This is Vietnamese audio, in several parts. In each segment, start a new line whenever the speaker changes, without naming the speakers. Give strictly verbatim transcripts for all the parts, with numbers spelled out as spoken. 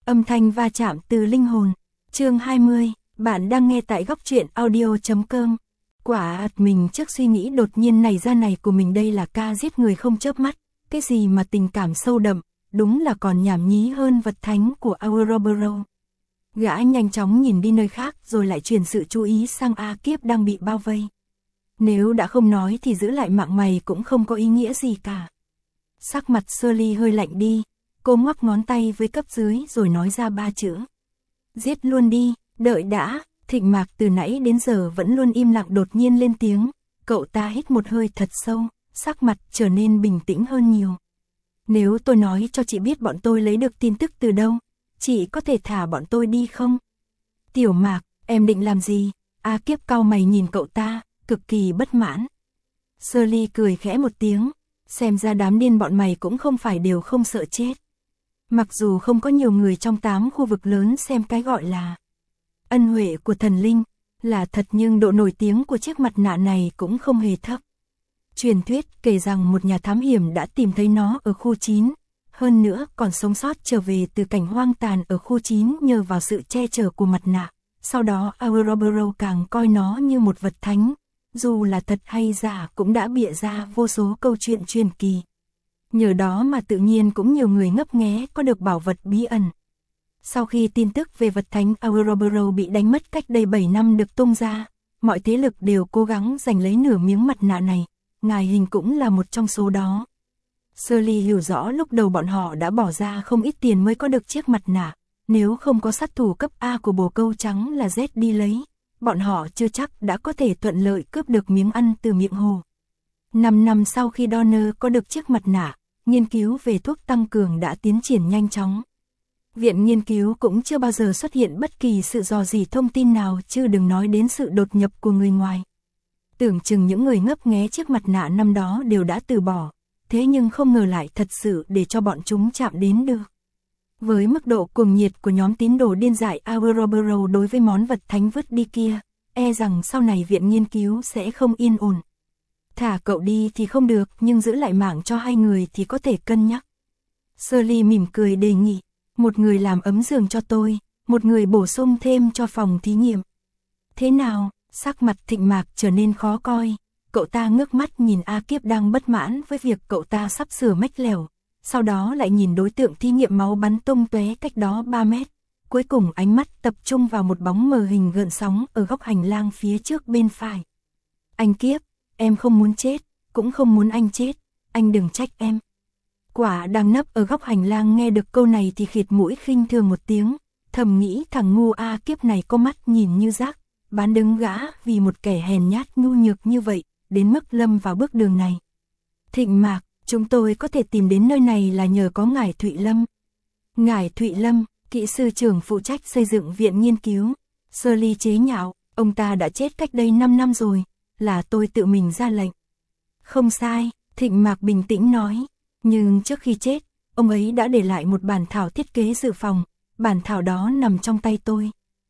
Âm thanh va chạm từ linh hồn. Chương hai mươi, bạn đang nghe tại góc truyện audio chấm com. Quả ạt mình trước suy nghĩ đột nhiên này ra này của mình đây là ca giết người không chớp mắt, cái gì mà tình cảm sâu đậm, đúng là còn nhảm nhí hơn vật thánh của Ouroboros. Gã nhanh chóng nhìn đi nơi khác rồi lại chuyển sự chú ý sang A Kiếp đang bị bao vây. Nếu đã không nói thì giữ lại mạng mày cũng không có ý nghĩa gì cả. Sắc mặt Shirley hơi lạnh đi, cô ngoắc ngón tay với cấp dưới rồi nói ra ba chữ. Giết luôn đi, đợi đã. Thịnh Mạc từ nãy đến giờ vẫn luôn im lặng đột nhiên lên tiếng, cậu ta hít một hơi thật sâu, sắc mặt trở nên bình tĩnh hơn nhiều. Nếu tôi nói cho chị biết bọn tôi lấy được tin tức từ đâu, chị có thể thả bọn tôi đi không? Tiểu Mạc, em định làm gì? A Kiếp cau mày nhìn cậu ta, cực kỳ bất mãn. Shirley cười khẽ một tiếng, xem ra đám điên bọn mày cũng không phải đều không sợ chết. Mặc dù không có nhiều người trong tám khu vực lớn xem cái gọi là ân huệ của thần linh là thật, nhưng độ nổi tiếng của chiếc mặt nạ này cũng không hề thấp. Truyền thuyết kể rằng một nhà thám hiểm đã tìm thấy nó ở khu chín, hơn nữa còn sống sót trở về từ cảnh hoang tàn ở khu chín nhờ vào sự che chở của mặt nạ. Sau đó Ouroboros càng coi nó như một vật thánh, dù là thật hay giả cũng đã bịa ra vô số câu chuyện truyền kỳ. Nhờ đó mà tự nhiên cũng nhiều người ngấp nghé có được bảo vật bí ẩn. Sau khi tin tức về vật thánh Ouroboros bị đánh mất cách đây bảy năm được tung ra, mọi thế lực đều cố gắng giành lấy nửa miếng mặt nạ này, ngài hình cũng là một trong số đó. Shirley hiểu rõ lúc đầu bọn họ đã bỏ ra không ít tiền mới có được chiếc mặt nạ, nếu không có sát thủ cấp A của bồ câu trắng là Z đi lấy, bọn họ chưa chắc đã có thể thuận lợi cướp được miếng ăn từ miệng hồ. Năm năm sau khi Donner có được chiếc mặt nạ, nghiên cứu về thuốc tăng cường đã tiến triển nhanh chóng. Viện nghiên cứu cũng chưa bao giờ xuất hiện bất kỳ sự dò dỉ thông tin nào, chứ đừng nói đến sự đột nhập của người ngoài. Tưởng chừng những người ngấp nghé chiếc mặt nạ năm đó đều đã từ bỏ, thế nhưng không ngờ lại thật sự để cho bọn chúng chạm đến được. Với mức độ cuồng nhiệt của nhóm tín đồ điên dại Ouroboros đối với món vật thánh vứt đi kia, e rằng sau này viện nghiên cứu sẽ không yên ổn. Thả cậu đi thì không được, nhưng giữ lại mạng cho hai người thì có thể cân nhắc. Shirley mỉm cười đề nghị, một người làm ấm giường cho tôi, một người bổ sung thêm cho phòng thí nghiệm. Thế nào? Sắc mặt Thịnh Mạc trở nên khó coi, cậu ta ngước mắt nhìn A Kiếp đang bất mãn với việc cậu ta sắp sửa mách lèo, sau đó lại nhìn đối tượng thí nghiệm máu bắn tung tóe cách đó ba mét, cuối cùng ánh mắt tập trung vào một bóng mờ hình gợn sóng ở góc hành lang phía trước bên phải. Anh Kiếp, em không muốn chết, cũng không muốn anh chết, anh đừng trách em. Quả đang nấp ở góc hành lang nghe được câu này thì khịt mũi khinh thường một tiếng, thầm nghĩ thằng ngu A Kiếp này có mắt nhìn như rác, bán đứng gã vì một kẻ hèn nhát nhu nhược như vậy, đến mức lâm vào bước đường này. Thịnh Mạc, chúng tôi có thể tìm đến nơi này là nhờ có ngài Thụy Lâm. Ngài Thụy Lâm, kỹ sư trưởng phụ trách xây dựng viện nghiên cứu. Shirley chế nhạo, ông ta đã chết cách đây năm năm rồi, là tôi tự mình ra lệnh. Không sai, Thịnh Mạc bình tĩnh nói, nhưng trước khi chết, ông ấy đã để lại một bản thảo thiết kế dự phòng, bản thảo đó nằm trong tay tôi.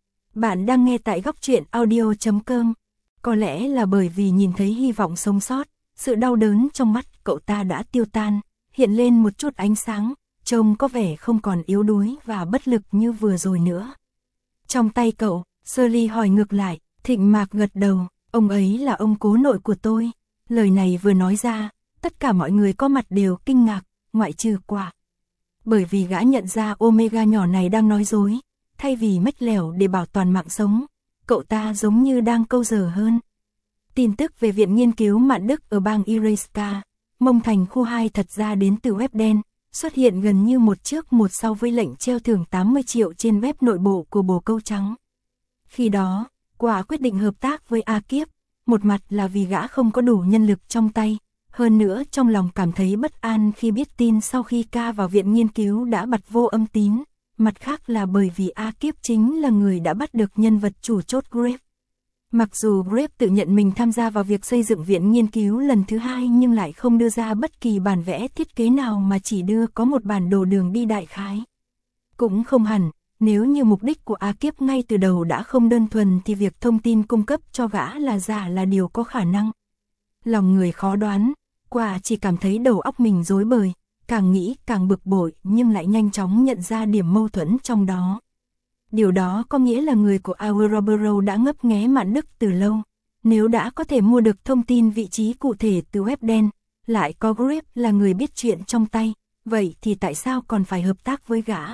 Bạn đang nghe tại góc truyện audio chấm com. Có lẽ là bởi vì nhìn thấy hy vọng sống sót, sự đau đớn trong mắt cậu ta đã tiêu tan, hiện lên một chút ánh sáng, trông có vẻ không còn yếu đuối và bất lực như vừa rồi nữa. Trong tay cậu, Shirley hỏi ngược lại. Thịnh Mạc gật đầu, ông ấy là ông cố nội của tôi. Lời này vừa nói ra, tất cả mọi người có mặt đều kinh ngạc, ngoại trừ Quả. Bởi vì gã nhận ra Omega nhỏ này đang nói dối, thay vì mách lèo để bảo toàn mạng sống, cậu ta giống như đang câu giờ hơn. Tin tức về viện nghiên cứu Mạn Đức ở bang Ireska, Mông Thành khu hai thật ra đến từ web đen, xuất hiện gần như một trước một sau với lệnh treo thưởng tám mươi triệu trên web nội bộ của bồ câu trắng. Khi đó, Quả quyết định hợp tác với A Kiếp, một mặt là vì gã không có đủ nhân lực trong tay, hơn nữa trong lòng cảm thấy bất an khi biết tin sau khi ca vào viện nghiên cứu đã bật vô âm tín, mặt khác là bởi vì A Kiếp chính là người đã bắt được nhân vật chủ chốt Grape. Mặc dù Grape tự nhận mình tham gia vào việc xây dựng viện nghiên cứu lần thứ hai nhưng lại không đưa ra bất kỳ bản vẽ thiết kế nào mà chỉ đưa có một bản đồ đường đi đại khái. Cũng không hẳn, nếu như mục đích của A Kiếp ngay từ đầu đã không đơn thuần thì việc thông tin cung cấp cho gã là giả là điều có khả năng. Lòng người khó đoán, Quả chỉ cảm thấy đầu óc mình rối bời, càng nghĩ càng bực bội nhưng lại nhanh chóng nhận ra điểm mâu thuẫn trong đó. Điều đó có nghĩa là người của Ouroboros đã ngấp nghé Mạn Đức từ lâu. Nếu đã có thể mua được thông tin vị trí cụ thể từ web đen, lại có Grip là người biết chuyện trong tay, vậy thì tại sao còn phải hợp tác với gã?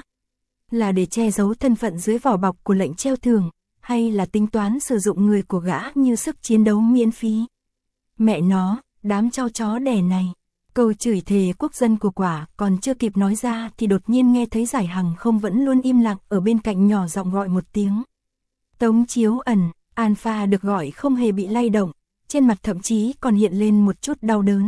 Là để che giấu thân phận dưới vỏ bọc của lệnh treo thưởng, hay là tính toán sử dụng người của gã như sức chiến đấu miễn phí? Mẹ nó, đám trâu chó đẻ này. Câu chửi thề quốc dân của Quả còn chưa kịp nói ra thì đột nhiên nghe thấy Giải Hằng không vẫn luôn im lặng ở bên cạnh nhỏ giọng gọi một tiếng. Tống Chiếu Ẩn, Alpha được gọi không hề bị lay động, trên mặt thậm chí còn hiện lên một chút đau đớn.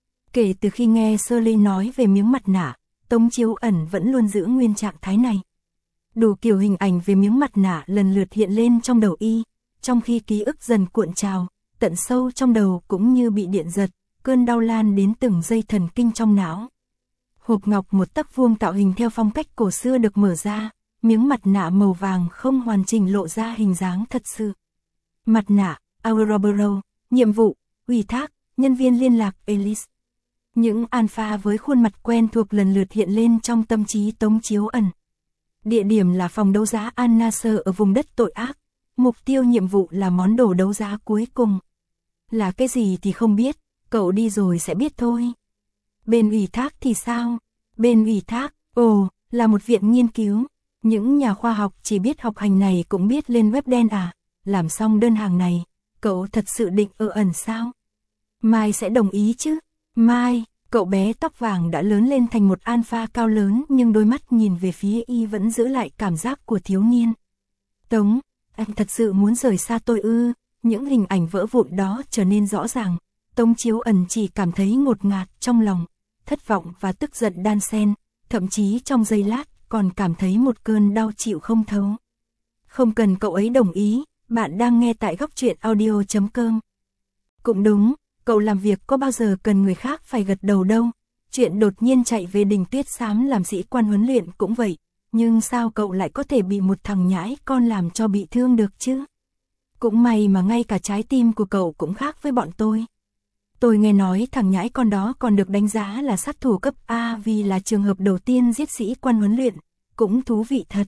Kể từ khi nghe Shirley nói về miếng mặt nạ, Tống Chiếu Ẩn vẫn luôn giữ nguyên trạng thái này. Đủ kiểu hình ảnh về miếng mặt nạ lần lượt hiện lên trong đầu y, trong khi ký ức dần cuộn trào, tận sâu trong đầu cũng như bị điện giật, cơn đau lan đến từng dây thần kinh trong não. Hộp ngọc một tấc vuông tạo hình theo phong cách cổ xưa được mở ra, miếng mặt nạ màu vàng không hoàn chỉnh lộ ra hình dáng thật sự. Mặt nạ, Ouroboros, nhiệm vụ, ủy thác, nhân viên liên lạc Elise. Những alpha với khuôn mặt quen thuộc lần lượt hiện lên trong tâm trí Tống Chiếu Ẩn. Địa điểm là phòng đấu giá Al-Nasser ở vùng đất tội ác. Mục tiêu nhiệm vụ là món đồ đấu giá cuối cùng. Là cái gì thì không biết, cậu đi rồi sẽ biết thôi. Bên ủy thác thì sao? Bên ủy thác, ồ, là một viện nghiên cứu. Những nhà khoa học chỉ biết học hành này cũng biết lên web đen à? Làm xong đơn hàng này, cậu thật sự định ở ẩn sao? Mai sẽ đồng ý chứ? Mai, cậu bé tóc vàng đã lớn lên thành một alpha cao lớn nhưng đôi mắt nhìn về phía y vẫn giữ lại cảm giác của thiếu niên. Tống, anh thật sự muốn rời xa tôi ư? Những hình ảnh vỡ vụn đó trở nên rõ ràng. Tống Chiếu Ẩn chỉ cảm thấy ngột ngạt trong lòng, thất vọng và tức giận đan xen, thậm chí trong giây lát còn cảm thấy một cơn đau chịu không thấu. Không cần cậu ấy đồng ý, bạn đang nghe tại góc truyện audio chấm com. Cũng đúng, cậu làm việc có bao giờ cần người khác phải gật đầu đâu. Chuyện đột nhiên chạy về đỉnh Tuyết Xám làm sĩ quan huấn luyện cũng vậy, nhưng sao cậu lại có thể bị một thằng nhãi con làm cho bị thương được chứ? Cũng may mà ngay cả trái tim của cậu cũng khác với bọn tôi. Tôi nghe nói thằng nhãi con đó còn được đánh giá là sát thủ cấp A vì là trường hợp đầu tiên giết sĩ quan huấn luyện, cũng thú vị thật.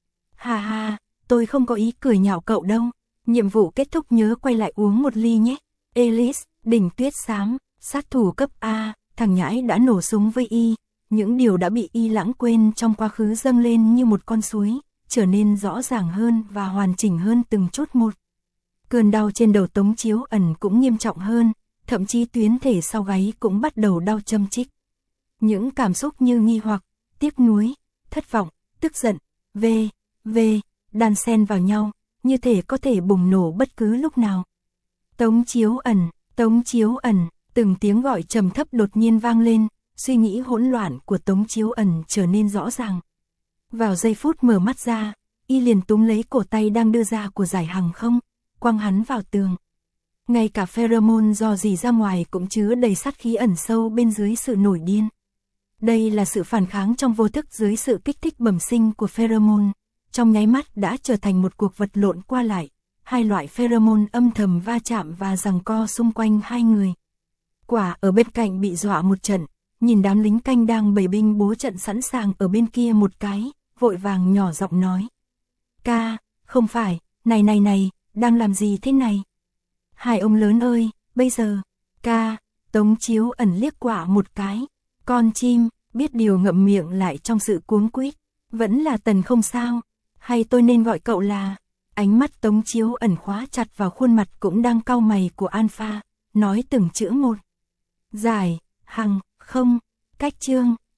Hà hà, tôi không có ý cười nhạo cậu đâu, nhiệm vụ kết thúc nhớ quay lại uống một ly nhé. Elise, đỉnh Tuyết Xám, sát thủ cấp A, thằng nhãi đã nổ súng với y, những điều đã bị y lãng quên trong quá khứ dâng lên như một con suối, trở nên rõ ràng hơn và hoàn chỉnh hơn từng chút một. Cơn đau trên đầu Tống Chiếu Ẩn cũng nghiêm trọng hơn, thậm chí tuyến thể sau gáy cũng bắt đầu đau châm chích. Những cảm xúc như nghi hoặc, tiếc nuối, thất vọng, tức giận, về, về, đan xen vào nhau, như thể có thể bùng nổ bất cứ lúc nào. Tống Chiếu Ẩn, Tống Chiếu Ẩn, từng tiếng gọi trầm thấp đột nhiên vang lên, suy nghĩ hỗn loạn của Tống Chiếu Ẩn trở nên rõ ràng. Vào giây phút mở mắt ra, y liền túm lấy cổ tay đang đưa ra của Giải Hằng không, quăng hắn vào tường. Ngay cả pheromone do dì ra ngoài cũng chứa đầy sát khí ẩn sâu bên dưới sự nổi điên. Đây là sự phản kháng trong vô thức dưới sự kích thích bẩm sinh của pheromone, trong nháy mắt đã trở thành một cuộc vật lộn qua lại. Hai loại pheromone âm thầm va chạm và giằng co xung quanh hai người. Quả ở bên cạnh bị dọa một trận, nhìn đám lính canh đang bày binh bố trận sẵn sàng ở bên kia một cái, vội vàng nhỏ giọng nói. Ca, không phải, này này này, đang làm gì thế này? Hai ông lớn ơi, bây giờ, ca, Tống Chiếu Ẩn liếc Quả một cái. Con chim, biết điều ngậm miệng lại trong sự cuống quýt. Vẫn là Tần không sao, hay tôi nên gọi cậu là... Ánh mắt Tống Chiếu Ẩn khóa chặt vào khuôn mặt cũng đang cau mày của Alpha, nói từng chữ một. Giải, Hằng, không, cách chương,